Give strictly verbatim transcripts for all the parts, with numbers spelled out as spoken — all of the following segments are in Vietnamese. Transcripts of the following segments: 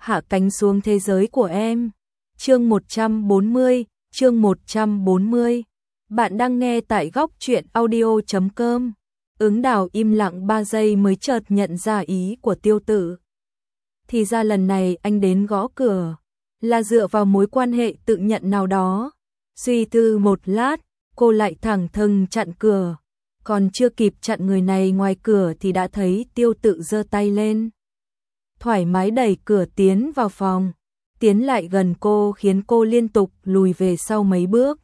hạ cánh xuống thế giới của em. Chương một trăm bốn mươi, chương một trăm bốn mươi. Bạn đang nghe tại góc truyện audio chấm com. Ứng Đào im lặng ba giây mới chợt nhận ra ý của Tiêu Tự. Thì ra lần này anh đến gõ cửa là dựa vào mối quan hệ tự nhận nào đó. Suy tư một lát, cô lại thẳng thừng chặn cửa. Còn chưa kịp chặn người này ngoài cửa thì đã thấy Tiêu Tự giơ tay lên, thoải mái đẩy cửa tiến vào phòng, tiến lại gần cô khiến cô liên tục lùi về sau mấy bước.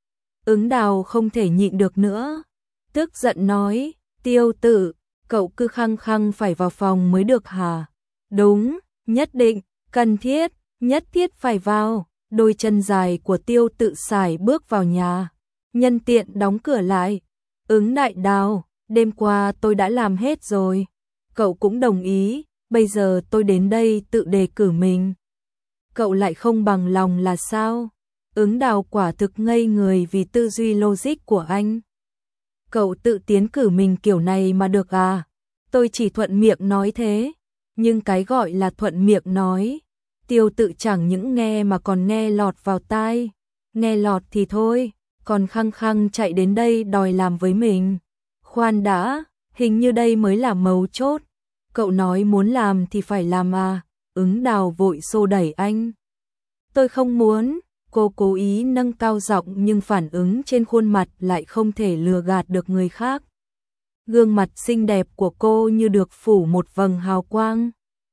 Ứng Đào không thể nhịn được nữa, tức giận nói, Tiêu Tự, cậu cứ khăng khăng phải vào phòng mới được hả? Đúng, nhất định, cần thiết, nhất thiết phải vào. Đôi chân dài của Tiêu Tự sải bước vào nhà, nhân tiện đóng cửa lại. Ứng Đại Đào, đêm qua tôi đã làm hết rồi, cậu cũng đồng ý, bây giờ tôi đến đây tự đề cử mình. Cậu lại không bằng lòng là sao? Ứng Đào quả thực ngây người vì tư duy logic của anh. Cậu tự tiến cử mình kiểu này mà được à? Tôi chỉ thuận miệng nói thế, nhưng cái gọi là thuận miệng nói, Tiêu Tự chẳng những nghe mà còn nghe lọt vào tai. Nghe lọt thì thôi, còn khăng khăng chạy đến đây đòi làm với mình. Khoan đã, hình như đây mới là mấu chốt. Cậu nói muốn làm thì phải làm à? Ứng Đào vội xô đẩy anh. Tôi không muốn. Cô cố ý nâng cao giọng nhưng phản ứng trên khuôn mặt lại không thể lừa gạt được người khác. Gương mặt xinh đẹp của cô như được phủ một vầng hào quang,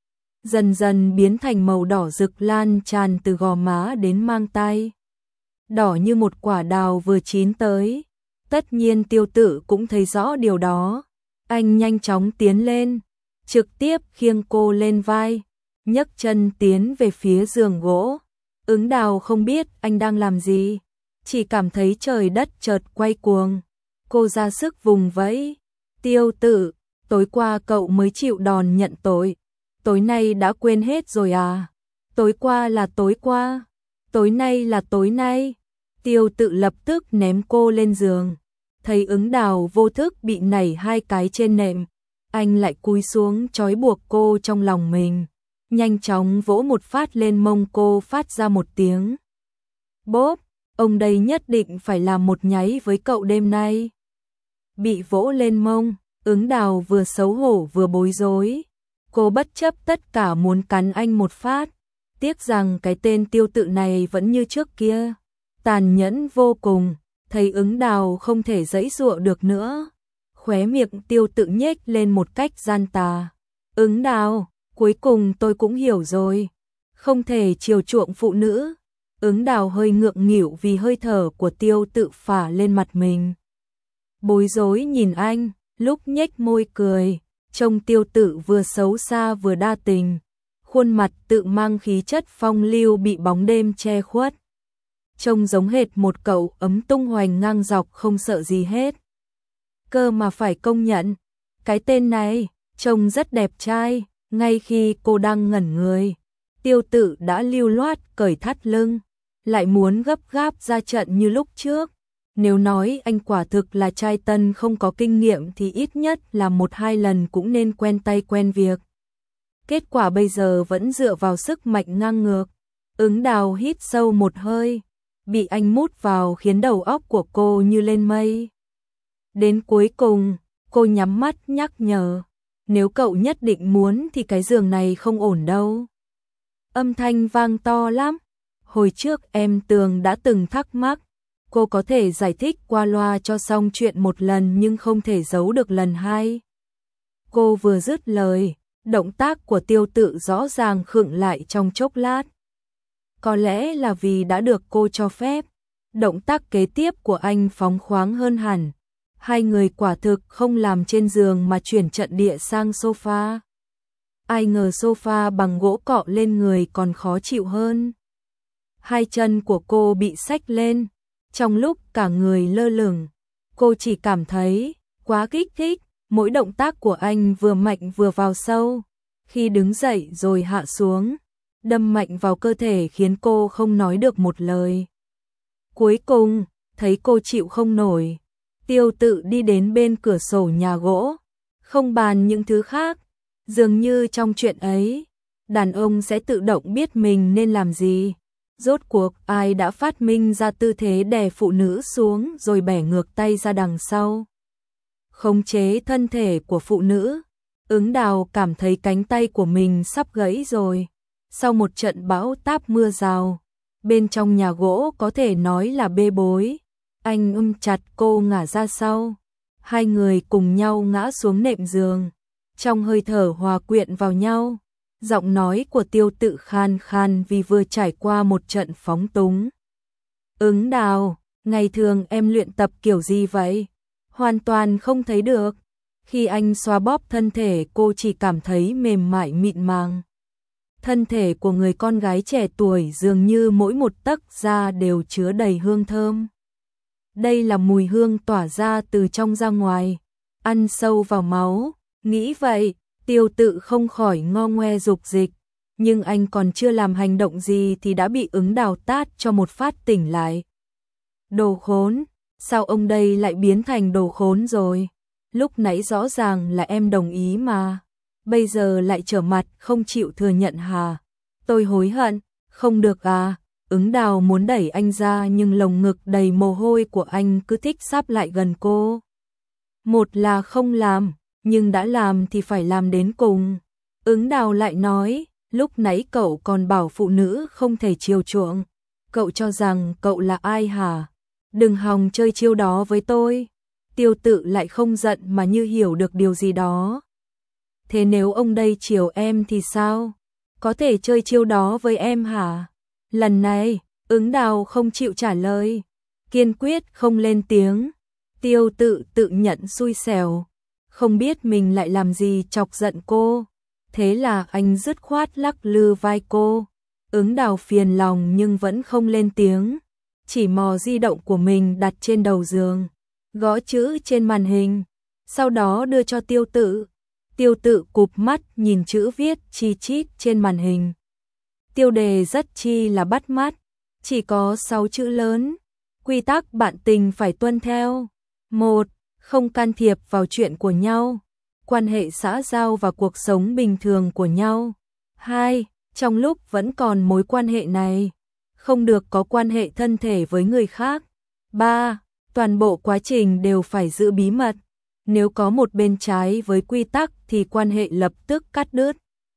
dần dần biến thành màu đỏ rực lan tràn từ gò má đến mang tay. Đỏ như một quả đào vừa chín tới. Tất nhiên Tiêu Tự cũng thấy rõ điều đó. Anh nhanh chóng tiến lên, trực tiếp khiêng cô lên vai, nhấc chân tiến về phía giường gỗ. Ứng Đào không biết anh đang làm gì, chỉ cảm thấy trời đất chợt quay cuồng. Cô ra sức vùng vẫy. Tiêu Tự, tối qua cậu mới chịu đòn nhận tội, tối nay đã quên hết rồi à? Tối qua là tối qua, tối nay là tối nay. Tiêu Tự lập tức ném cô lên giường. Thấy Ứng Đào vô thức bị nảy hai cái trên nệm, anh lại cúi xuống trói buộc cô trong lòng mình, nhanh chóng vỗ một phát lên mông cô phát ra một tiếng bốp. Ông đây nhất định phải làm một nháy với cậu đêm nay. Bị vỗ lên mông, Ứng Đào vừa xấu hổ vừa bối rối. Cô bất chấp tất cả muốn cắn anh một phát. Tiếc rằng cái tên Tiêu Tự này vẫn như trước kia, tàn nhẫn vô cùng. Thấy Ứng Đào không thể giãy giụa được nữa, khóe miệng Tiêu Tự nhếch lên một cách gian tà. Ứng Đào, cuối cùng tôi cũng hiểu rồi, không thể chiều chuộng phụ nữ. Ứng Đào hơi ngượng nghịu vì hơi thở của Tiêu Tự phả lên mặt mình. Bối rối nhìn anh, lúc nhếch môi cười, trông Tiêu Tự vừa xấu xa vừa đa tình, khuôn mặt tự mang khí chất phong lưu bị bóng đêm che khuất. Trông giống hệt một cậu ấm tung hoành ngang dọc không sợ gì hết. Cơ mà phải công nhận, cái tên này trông rất đẹp trai. Ngay khi cô đang ngẩn người, Tiêu Tự đã lưu loát cởi thắt lưng, lại muốn gấp gáp ra trận như lúc trước. Nếu nói anh quả thực là trai tân không có kinh nghiệm thì ít nhất là một hai lần cũng nên quen tay quen việc. Kết quả bây giờ vẫn dựa vào sức mạnh ngang ngược. Ứng Đào hít sâu một hơi, bị anh mút vào khiến đầu óc của cô như lên mây. Đến cuối cùng, cô nhắm mắt nhắc nhở, nếu cậu nhất định muốn thì cái giường này không ổn đâu. Âm thanh vang to lắm. Hồi trước em Tường đã từng thắc mắc, cô có thể giải thích qua loa cho xong chuyện một lần nhưng không thể giấu được lần hai. Cô vừa dứt lời, động tác của Tiêu Tự rõ ràng khựng lại trong chốc lát. Có lẽ là vì đã được cô cho phép, động tác kế tiếp của anh phóng khoáng hơn hẳn. Hai người quả thực không làm trên giường mà chuyển trận địa sang sofa. Ai ngờ sofa bằng gỗ cọ lên người còn khó chịu hơn. Hai chân của cô bị xách lên, trong lúc cả người lơ lửng, cô chỉ cảm thấy quá kích thích. Mỗi động tác của anh vừa mạnh vừa vào sâu, khi đứng dậy rồi hạ xuống, đâm mạnh vào cơ thể khiến cô không nói được một lời. Cuối cùng, thấy cô chịu không nổi, Tiêu Tự đi đến bên cửa sổ nhà gỗ, không bàn những thứ khác, dường như trong chuyện ấy, đàn ông sẽ tự động biết mình nên làm gì. Rốt cuộc ai đã phát minh ra tư thế đè phụ nữ xuống rồi bẻ ngược tay ra đằng sau, khống chế thân thể của phụ nữ. Ứng Đào cảm thấy cánh tay của mình sắp gãy rồi. Sau một trận bão táp mưa rào, bên trong nhà gỗ có thể nói là bê bối. Anh ôm chặt cô ngả ra sau. Hai người cùng nhau ngã xuống nệm giường. Trong hơi thở hòa quyện vào nhau. Giọng nói của Tiêu Tự khan khan vì vừa trải qua một trận phóng túng. Ứng Đào, ngày thường em luyện tập kiểu gì vậy? Hoàn toàn không thấy được. Khi anh xoa bóp thân thể cô chỉ cảm thấy mềm mại mịn màng. Thân thể của người con gái trẻ tuổi dường như mỗi một tấc da đều chứa đầy hương thơm. Đây là mùi hương tỏa ra từ trong ra ngoài, ăn sâu vào máu. Nghĩ vậy, Tiêu Tự không khỏi ngo ngoe dục dịch, nhưng anh còn chưa làm hành động gì thì đã bị Ứng Đào tát cho một phát tỉnh lại. Đồ khốn, sao ông đây lại biến thành đồ khốn rồi? Lúc nãy rõ ràng là em đồng ý mà, bây giờ lại trở mặt không chịu thừa nhận hả? Tôi hối hận, không được à? Ứng Đào muốn đẩy anh ra nhưng lồng ngực đầy mồ hôi của anh cứ thích sáp lại gần cô. Một là không làm, nhưng đã làm thì phải làm đến cùng. Ứng Đào lại nói, lúc nãy cậu còn bảo phụ nữ không thể chiều chuộng. Cậu cho rằng cậu là ai hả? Đừng hòng chơi chiêu đó với tôi. Tiêu Tự lại không giận mà như hiểu được điều gì đó. Thế nếu ông đây chiều em thì sao? Có thể chơi chiêu đó với em hả? Lần này, Ứng Đào không chịu trả lời, kiên quyết không lên tiếng. Tiêu Tự tự nhận xui xẻo, không biết mình lại làm gì chọc giận cô. Thế là anh dứt khoát lắc lư vai cô. Ứng Đào phiền lòng nhưng vẫn không lên tiếng, chỉ mò di động của mình đặt trên đầu giường, gõ chữ trên màn hình, sau đó đưa cho Tiêu Tự. Tiêu Tự cụp mắt nhìn chữ viết chi chít trên màn hình. Tiêu đề rất chi là bắt mắt, chỉ có sáu chữ lớn. Quy tắc bạn tình phải tuân theo. một. Không can thiệp vào chuyện của nhau, quan hệ xã giao và cuộc sống bình thường của nhau. hai. Trong lúc vẫn còn mối quan hệ này, không được có quan hệ thân thể với người khác. ba. Toàn bộ quá trình đều phải giữ bí mật. Nếu có một bên trái với quy tắc thì quan hệ lập tức cắt đứt.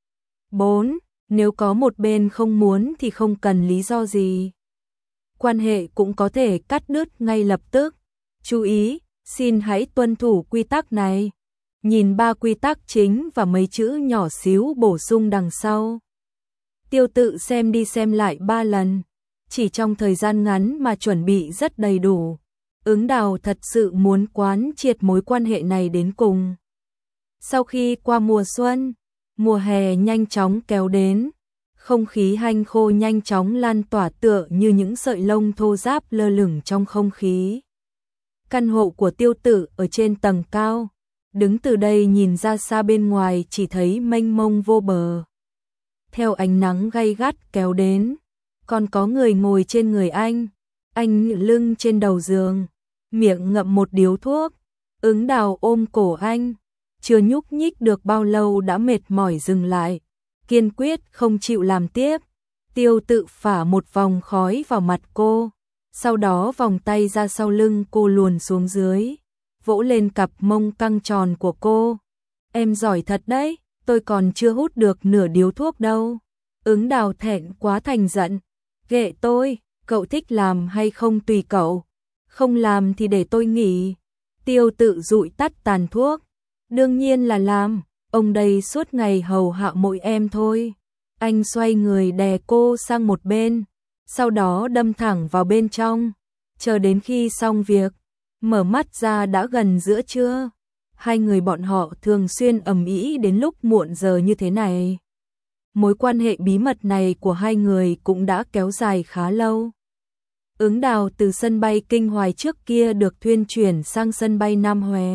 bốn. Nếu có một bên không muốn thì không cần lý do gì, quan hệ cũng có thể cắt đứt ngay lập tức. Chú ý, xin hãy tuân thủ quy tắc này. Nhìn ba quy tắc chính và mấy chữ nhỏ xíu bổ sung đằng sau. Tiêu Tự xem đi xem lại ba lần, chỉ trong thời gian ngắn mà chuẩn bị rất đầy đủ. Ứng Đào thật sự muốn quán triệt mối quan hệ này đến cùng. Sau khi qua mùa xuân, mùa hè nhanh chóng kéo đến, không khí hanh khô nhanh chóng lan tỏa tựa như những sợi lông thô ráp lơ lửng trong không khí. Căn hộ của Tiêu Tự ở trên tầng cao, đứng từ đây nhìn ra xa bên ngoài chỉ thấy mênh mông vô bờ. Theo ánh nắng gay gắt kéo đến, còn có người ngồi trên người anh, anh ngự lưng trên đầu giường, miệng ngậm một điếu thuốc. Ứng Đào ôm cổ anh, chưa nhúc nhích được bao lâu đã mệt mỏi dừng lại, kiên quyết không chịu làm tiếp. Tiêu Tự phả một vòng khói vào mặt cô, sau đó vòng tay ra sau lưng cô luồn xuống dưới, vỗ lên cặp mông căng tròn của cô. Em giỏi thật đấy, tôi còn chưa hút được nửa điếu thuốc đâu. Ứng Đào thẹn quá thành giận, ghệ tôi, cậu thích làm hay không tùy cậu, không làm thì để tôi nghỉ. Tiêu Tự dụi tắt tàn thuốc, đương nhiên là làm, ông đây suốt ngày hầu hạ mỗi em thôi. Anh xoay người đè cô sang một bên, sau đó đâm thẳng vào bên trong, chờ đến khi xong việc, mở mắt ra đã gần giữa trưa. Hai người bọn họ thường xuyên ầm ĩ đến lúc muộn giờ như thế này. Mối quan hệ bí mật này của hai người cũng đã kéo dài khá lâu. Ứng Đào từ sân bay Kinh Hoài trước kia được thuyên chuyển sang sân bay Nam Hòe,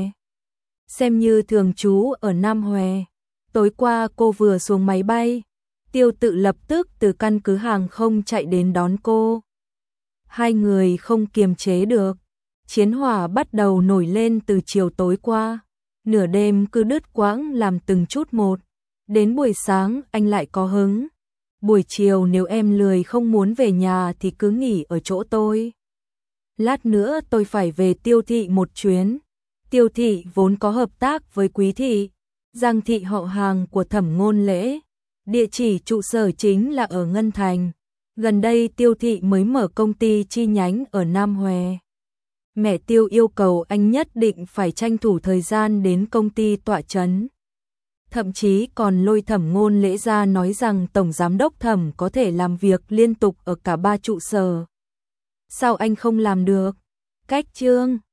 xem như thường trú ở Nam Hòe. Tối qua cô vừa xuống máy bay, Tiêu Tự lập tức từ căn cứ hàng không chạy đến đón cô. Hai người không kiềm chế được, chiến hỏa bắt đầu nổi lên từ chiều tối qua, nửa đêm cứ đứt quãng làm từng chút một. Đến buổi sáng anh lại có hứng. Buổi chiều nếu em lười không muốn về nhà thì cứ nghỉ ở chỗ tôi. Lát nữa tôi phải về Tiêu thị một chuyến. Tiêu thị vốn có hợp tác với Quý thị, Giang thị họ hàng của Thẩm Ngôn Lễ. Địa chỉ trụ sở chính là ở Ngân Thành. Gần đây Tiêu thị mới mở công ty chi nhánh ở Nam Huế. Mẹ Tiêu yêu cầu anh nhất định phải tranh thủ thời gian đến công ty tọa chấn. Thậm chí còn lôi Thẩm Ngôn Lễ ra nói rằng Tổng Giám đốc Thẩm có thể làm việc liên tục ở cả ba trụ sở. Sao anh không làm được? Cách chương